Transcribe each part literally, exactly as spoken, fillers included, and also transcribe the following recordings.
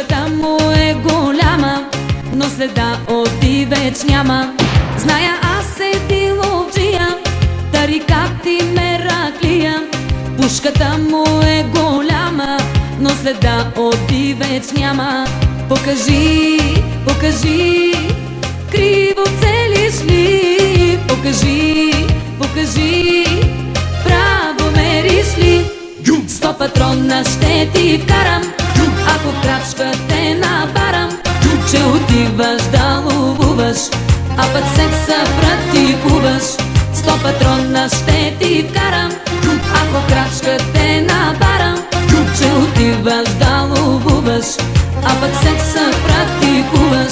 Пушката му е голяма, но следа от дивеч няма. Зная аз е диловджия, тарикат и мераклия. Пушката му е голяма, но следа от дивеч няма. Покажи, покажи, криво целиш ли? Покажи, покажи, право мериш ли? Сто патрона ще ти вкарам, ако в крачка те набарам, че отиваш да ловуваш, а пък секса практикуваш. Сто патрона ще ти вкарам, ако в крачка те набарам, че отиваш да ловуваш, а пък секса практикуваш.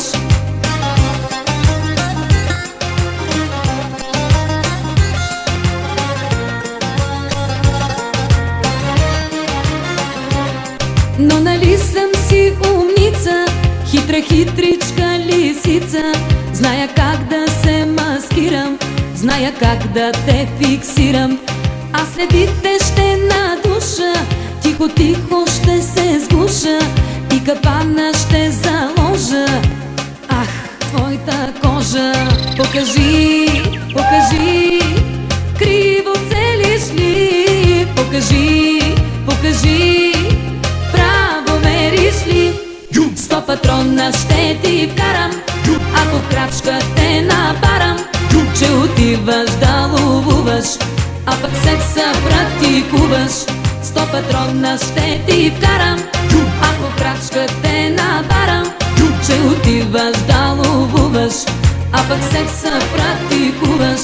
Но нали съм си умница, хитра хитричка лисица. Зная как да се маскирам, зная как да те фиксирам. Аз следите ще надуша, тихо-тихо ще се сгуша и капана ще заложа. Ах, твоята кожа. Покажи, покажи, криво целиш ли? Покажи, покажи, право мериш ли? Сто патрона ще ти вкарам, ако в крачка те набарам, че отиваш да ловуваш, а пък секса практикуваш. Сто патрона ще ти вкарам, ако в крачка те набарам, че отиваш да ловуваш, а пък секса практикуваш.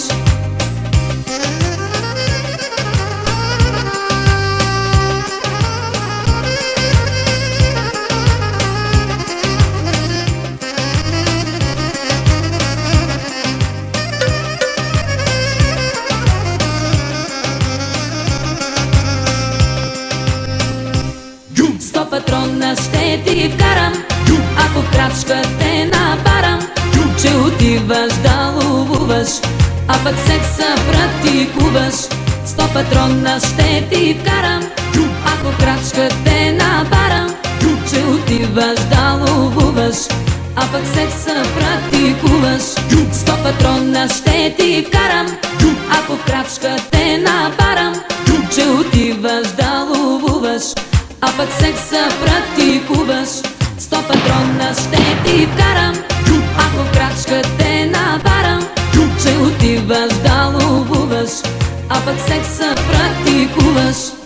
Сто патрона ще ти вкарам, ако в крачка те набарам, че отиваш да ловуваш, а пък секса практикуваш. Сто патрона ще ти вкарам, ако в крачка те набарам, че отиваш да ловуваш, а пък секса практикуваш. Сто патрона ще ти вкарам, ако в крачка те набарам, че отиваш да ловуваш, а пък секса практикуваш. Сто патрона ще ти вкарам, ако в крачка те набарам, че отиваш да ловуваш, а пък секса практикуваш.